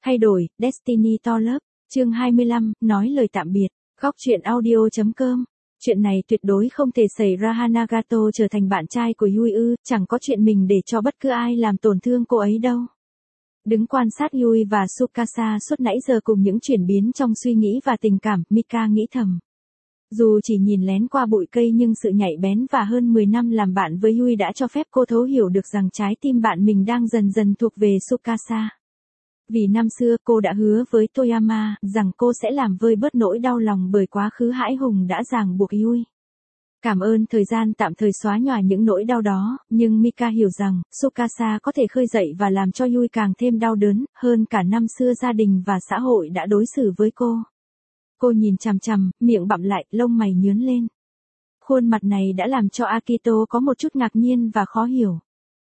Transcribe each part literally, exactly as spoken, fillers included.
Thay đổi, Destiny to lớp, chương hai mươi lăm, nói lời tạm biệt, góc truyện audio.com. Chuyện này tuyệt đối không thể xảy ra. Hanagato trở thành bạn trai của Yui ư, chẳng có chuyện mình để cho bất cứ ai làm tổn thương cô ấy đâu. Đứng quan sát Yui và Tsukasa suốt nãy giờ cùng những chuyển biến trong suy nghĩ và tình cảm, Mika nghĩ thầm. Dù chỉ nhìn lén qua bụi cây nhưng sự nhạy bén và hơn mười năm làm bạn với Yui đã cho phép cô thấu hiểu được rằng trái tim bạn mình đang dần dần thuộc về Tsukasa. Vì năm xưa cô đã hứa với Toyama rằng cô sẽ làm vơi bớt nỗi đau lòng bởi quá khứ hãi hùng đã ràng buộc Yui. Cảm ơn thời gian tạm thời xóa nhòa những nỗi đau đó, nhưng Mika hiểu rằng Tsukasa có thể khơi dậy và làm cho Yui càng thêm đau đớn, hơn cả năm xưa gia đình và xã hội đã đối xử với cô. Cô nhìn chằm chằm, miệng bặm lại, lông mày nhướng lên. Khuôn mặt này đã làm cho Akito có một chút ngạc nhiên và khó hiểu.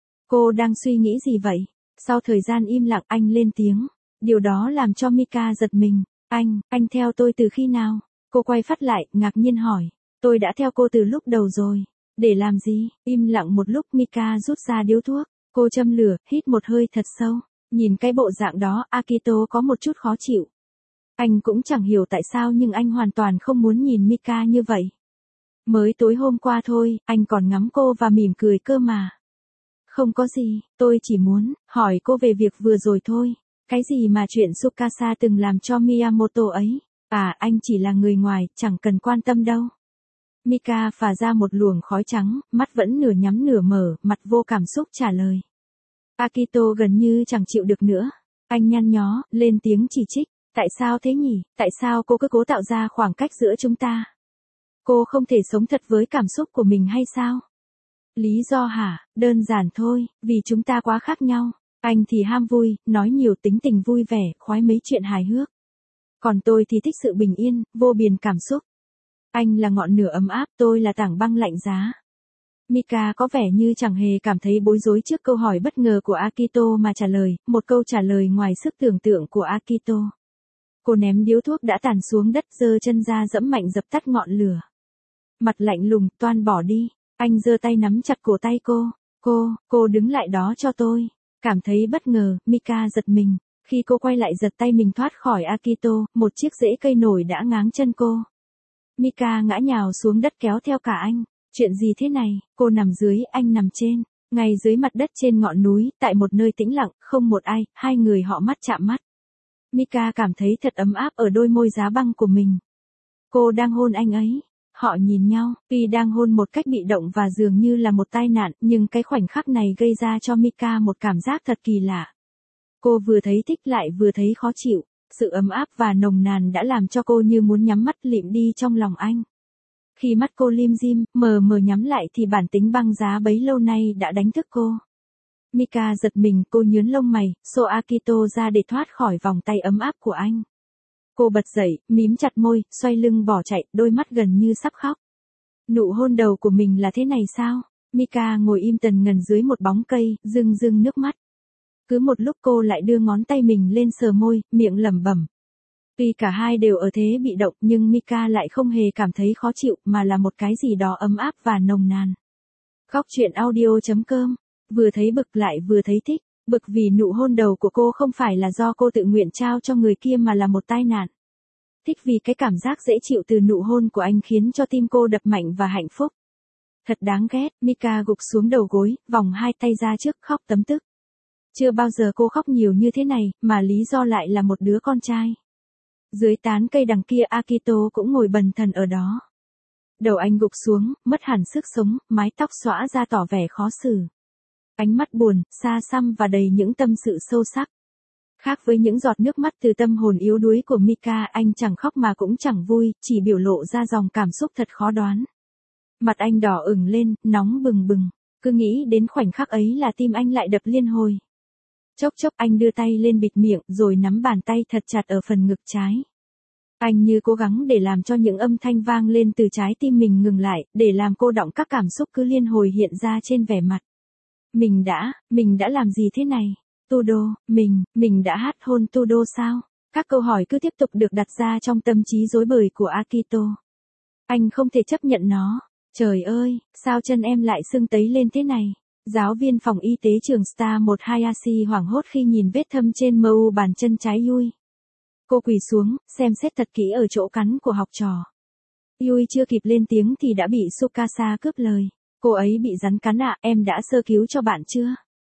Cô đang suy nghĩ gì vậy? Sau thời gian im lặng anh lên tiếng. Điều đó làm cho Mika giật mình. Anh, anh theo tôi từ khi nào? Cô quay phát lại, ngạc nhiên hỏi. Tôi đã theo cô từ lúc đầu rồi. Để làm gì? Im lặng một lúc Mika rút ra điếu thuốc. Cô châm lửa, hít một hơi thật sâu. Nhìn cái bộ dạng đó, Akito có một chút khó chịu. Anh cũng chẳng hiểu tại sao nhưng anh hoàn toàn không muốn nhìn Mika như vậy. Mới tối hôm qua thôi, anh còn ngắm cô và mỉm cười cơ mà. Không có gì, tôi chỉ muốn hỏi cô về việc vừa rồi thôi. Cái gì mà chuyện Tsukasa từng làm cho Miyamoto ấy? À, anh chỉ là người ngoài, chẳng cần quan tâm đâu. Mika phả ra một luồng khói trắng, mắt vẫn nửa nhắm nửa mở, mặt vô cảm xúc trả lời. Akito gần như chẳng chịu được nữa. Anh nhăn nhó, lên tiếng chỉ trích. Tại sao thế nhỉ? Tại sao cô cứ cố tạo ra khoảng cách giữa chúng ta? Cô không thể sống thật với cảm xúc của mình hay sao? Lý do hả? Đơn giản thôi, vì chúng ta quá khác nhau. Anh thì ham vui, nói nhiều, tính tình vui vẻ, khoái mấy chuyện hài hước. Còn tôi thì thích sự bình yên, vô biên cảm xúc. Anh là ngọn lửa ấm áp, tôi là tảng băng lạnh giá. Mika có vẻ như chẳng hề cảm thấy bối rối trước câu hỏi bất ngờ của Akito mà trả lời, một câu trả lời ngoài sức tưởng tượng của Akito. Cô ném điếu thuốc đã tàn xuống đất, giơ chân ra dẫm mạnh dập tắt ngọn lửa. Mặt lạnh lùng, toan bỏ đi. Anh giơ tay nắm chặt cổ tay cô. Cô, cô đứng lại đó cho tôi. Cảm thấy bất ngờ, Mika giật mình. Khi cô quay lại giật tay mình thoát khỏi Akito, một chiếc rễ cây nổi đã ngáng chân cô. Mika ngã nhào xuống đất kéo theo cả anh. Chuyện gì thế này? Cô nằm dưới, anh nằm trên. Ngay dưới mặt đất trên ngọn núi, tại một nơi tĩnh lặng, không một ai, hai người họ mắt chạm mắt. Mika cảm thấy thật ấm áp ở đôi môi giá băng của mình. Cô đang hôn anh ấy. Họ nhìn nhau, tuy đang hôn một cách bị động và dường như là một tai nạn, nhưng cái khoảnh khắc này gây ra cho Mika một cảm giác thật kỳ lạ. Cô vừa thấy thích lại vừa thấy khó chịu, sự ấm áp và nồng nàn đã làm cho cô như muốn nhắm mắt lịm đi trong lòng anh. Khi mắt cô lim dim, mờ mờ nhắm lại thì bản tính băng giá bấy lâu nay đã đánh thức cô. Mika giật mình, cô nhướng lông mày, xô Akito ra để thoát khỏi vòng tay ấm áp của anh. Cô bật dậy, mím chặt môi, xoay lưng bỏ chạy, đôi mắt gần như sắp khóc. Nụ hôn đầu của mình là thế này sao? Mika ngồi im tần ngần dưới một bóng cây, rưng rưng nước mắt. Cứ một lúc cô lại đưa ngón tay mình lên sờ môi, miệng lẩm bẩm. Tuy cả hai đều ở thế bị động nhưng Mika lại không hề cảm thấy khó chịu mà là một cái gì đó ấm áp và nồng nàn. Góc truyện audio.com, vừa thấy bực lại vừa thấy thích. Bực vì nụ hôn đầu của cô không phải là do cô tự nguyện trao cho người kia mà là một tai nạn. Thích vì cái cảm giác dễ chịu từ nụ hôn của anh khiến cho tim cô đập mạnh và hạnh phúc. Thật đáng ghét, Mika gục xuống đầu gối, vòng hai tay ra trước khóc tấm tức. Chưa bao giờ cô khóc nhiều như thế này, mà lý do lại là một đứa con trai. Dưới tán cây đằng kia Akito cũng ngồi bần thần ở đó. Đầu anh gục xuống, mất hẳn sức sống, mái tóc xõa ra tỏ vẻ khó xử. Ánh mắt buồn, xa xăm và đầy những tâm sự sâu sắc. Khác với những giọt nước mắt từ tâm hồn yếu đuối của Mika, anh chẳng khóc mà cũng chẳng vui, chỉ biểu lộ ra dòng cảm xúc thật khó đoán. Mặt anh đỏ ửng lên, nóng bừng bừng. Cứ nghĩ đến khoảnh khắc ấy là tim anh lại đập liên hồi. Chốc chốc anh đưa tay lên bịt miệng rồi nắm bàn tay thật chặt ở phần ngực trái. Anh như cố gắng để làm cho những âm thanh vang lên từ trái tim mình ngừng lại, để làm cô đọng các cảm xúc cứ liên hồi hiện ra trên vẻ mặt. Mình đã, mình đã làm gì thế này? Tudo, mình, mình đã hát hôn Tudo sao? Các câu hỏi cứ tiếp tục được đặt ra trong tâm trí rối bời của Akito. Anh không thể chấp nhận nó. Trời ơi, sao chân em lại sưng tấy lên thế này? Giáo viên phòng y tế trường Star một Hayashi hoảng hốt khi nhìn vết thâm trên mờ u bàn chân trái Yui. Cô quỳ xuống, xem xét thật kỹ ở chỗ cắn của học trò. Yui chưa kịp lên tiếng thì đã bị Tsukasa cướp lời. Cô ấy bị rắn cắn ạ, à, em đã sơ cứu cho bạn chưa?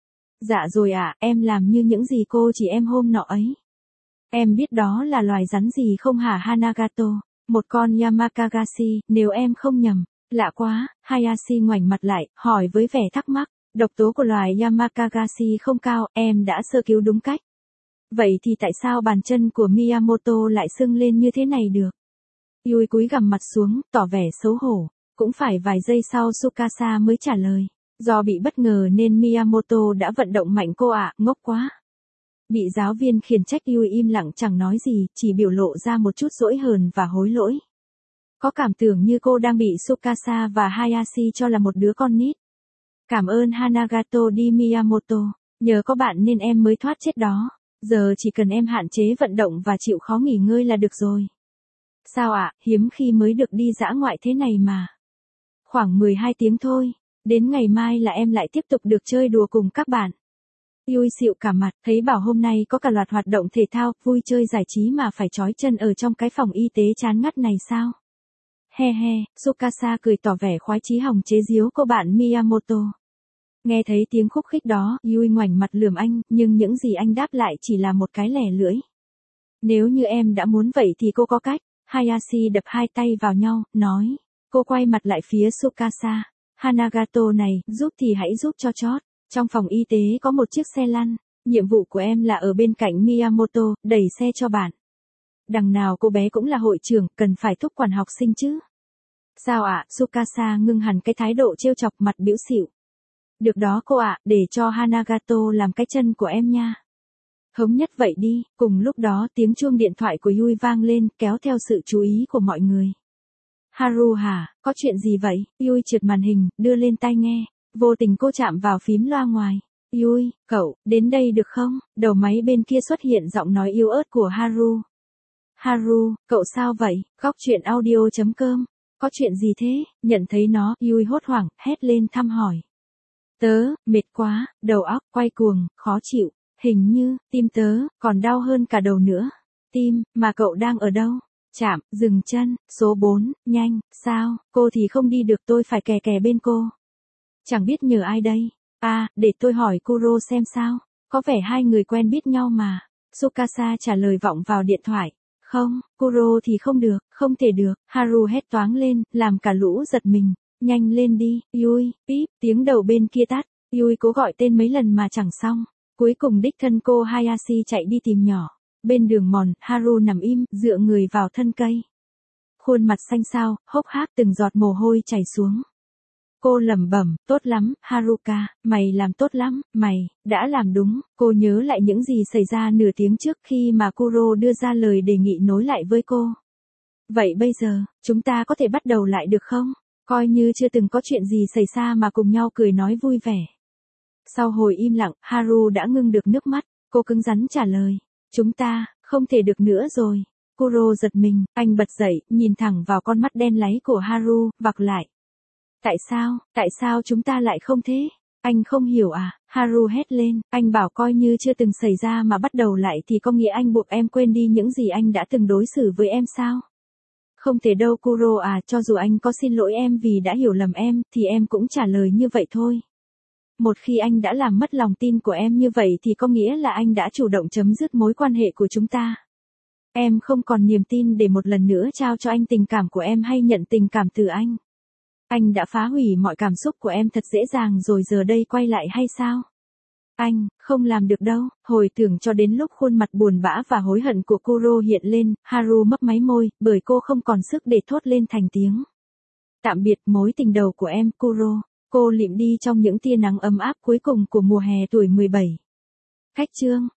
Dạ rồi ạ, à, em làm như những gì cô chỉ em hôm nọ ấy. Em biết đó là loài rắn gì không hả Hanagato? Một con Yamakagashi, nếu em không nhầm. Lạ quá, Hayashi ngoảnh mặt lại, hỏi với vẻ thắc mắc. Độc tố của loài Yamakagashi không cao, em đã sơ cứu đúng cách. Vậy thì tại sao bàn chân của Miyamoto lại sưng lên như thế này được? Yui cúi gằm mặt xuống, tỏ vẻ xấu hổ. Cũng phải vài giây sau Tsukasa mới trả lời. Do bị bất ngờ nên Miyamoto đã vận động mạnh cô ạ, à, ngốc quá. Bị giáo viên khiển trách Yui im lặng chẳng nói gì, chỉ biểu lộ ra một chút dỗi hờn và hối lỗi. Có cảm tưởng như cô đang bị Tsukasa và Hayashi cho là một đứa con nít. Cảm ơn Hanagato đi Miyamoto, nhờ có bạn nên em mới thoát chết đó. Giờ chỉ cần em hạn chế vận động và chịu khó nghỉ ngơi là được rồi. Sao ạ, à, hiếm khi mới được đi dã ngoại thế này mà. Khoảng mười hai tiếng thôi, đến ngày mai là em lại tiếp tục được chơi đùa cùng các bạn. Yui xịu cả mặt, thấy bảo hôm nay có cả loạt hoạt động thể thao, vui chơi giải trí mà phải trói chân ở trong cái phòng y tế chán ngắt này sao? He he, Tsukasa cười tỏ vẻ khoái chí hòng chế giễu cô bạn Miyamoto. Nghe thấy tiếng khúc khích đó, Yui ngoảnh mặt lườm anh, nhưng những gì anh đáp lại chỉ là một cái lẻ lưỡi. Nếu như em đã muốn vậy thì cô có cách. Hayashi đập hai tay vào nhau, nói. Cô quay mặt lại phía Tsukasa. Hanagato này, giúp thì hãy giúp cho chót. Trong phòng y tế có một chiếc xe lăn. Nhiệm vụ của em là ở bên cạnh Miyamoto, đẩy xe cho bạn. Đằng nào cô bé cũng là hội trưởng, cần phải thúc quản học sinh chứ. Sao ạ, à? Tsukasa ngưng hẳn cái thái độ trêu chọc, mặt bĩu xỉu. Được đó cô ạ, à, để cho Hanagato làm cái chân của em nha. Thống nhất vậy đi. Cùng lúc đó tiếng chuông điện thoại của Yui vang lên, kéo theo sự chú ý của mọi người. Haru hả, có chuyện gì vậy? Yui trượt màn hình, đưa lên tai nghe. Vô tình cô chạm vào phím loa ngoài. Yui, cậu, đến đây được không? Đầu máy bên kia xuất hiện giọng nói yếu ớt của Haru. Haru, cậu sao vậy? Góc chuyện audio chấm com. Có chuyện gì thế? Nhận thấy nó, Yui hốt hoảng, hét lên thăm hỏi. Tớ, mệt quá, đầu óc, quay cuồng, khó chịu. Hình như, tim tớ, còn đau hơn cả đầu nữa. Tim, mà cậu đang ở đâu? Chạm, dừng chân, số bốn, nhanh, sao? Cô thì không đi được, tôi phải kè kè bên cô. Chẳng biết nhờ ai đây. À, để tôi hỏi Kuro xem sao. Có vẻ hai người quen biết nhau mà. Tsukasa trả lời vọng vào điện thoại. Không, Kuro thì không được, không thể được. Haru hét toáng lên, làm cả lũ giật mình. Nhanh lên đi, Yui, píp, tiếng đầu bên kia tắt. Yui cố gọi tên mấy lần mà chẳng xong. Cuối cùng đích thân cô Hayashi chạy đi tìm nhỏ. Bên đường mòn, Haru nằm im, dựa người vào thân cây. Khuôn mặt xanh xao, hốc hác từng giọt mồ hôi chảy xuống. Cô lẩm bẩm, tốt lắm, Haruka, mày làm tốt lắm, mày, đã làm đúng. Cô nhớ lại những gì xảy ra nửa tiếng trước khi mà Kuro đưa ra lời đề nghị nối lại với cô. Vậy bây giờ, chúng ta có thể bắt đầu lại được không? Coi như chưa từng có chuyện gì xảy ra mà cùng nhau cười nói vui vẻ. Sau hồi im lặng, Haru đã ngưng được nước mắt, cô cứng rắn trả lời. Chúng ta, không thể được nữa rồi. Kuro giật mình, anh bật dậy, nhìn thẳng vào con mắt đen láy của Haru, vặc lại. Tại sao, tại sao chúng ta lại không thế? Anh không hiểu à? Haru hét lên, anh bảo coi như chưa từng xảy ra mà bắt đầu lại thì có nghĩa anh buộc em quên đi những gì anh đã từng đối xử với em sao? Không thể đâu Kuro à, cho dù anh có xin lỗi em vì đã hiểu lầm em, thì em cũng trả lời như vậy thôi. Một khi anh đã làm mất lòng tin của em như vậy thì có nghĩa là anh đã chủ động chấm dứt mối quan hệ của chúng ta. Em không còn niềm tin để một lần nữa trao cho anh tình cảm của em hay nhận tình cảm từ anh. Anh đã phá hủy mọi cảm xúc của em thật dễ dàng rồi giờ đây quay lại hay sao? Anh, không làm được đâu. Hồi tưởng cho đến lúc khuôn mặt buồn bã và hối hận của Kuro hiện lên, Haru mấp máy môi, bởi cô không còn sức để thốt lên thành tiếng. Tạm biệt mối tình đầu của em, Kuro. Cô lịm đi trong những tia nắng ấm áp cuối cùng của mùa hè tuổi mười bảy. Cách chương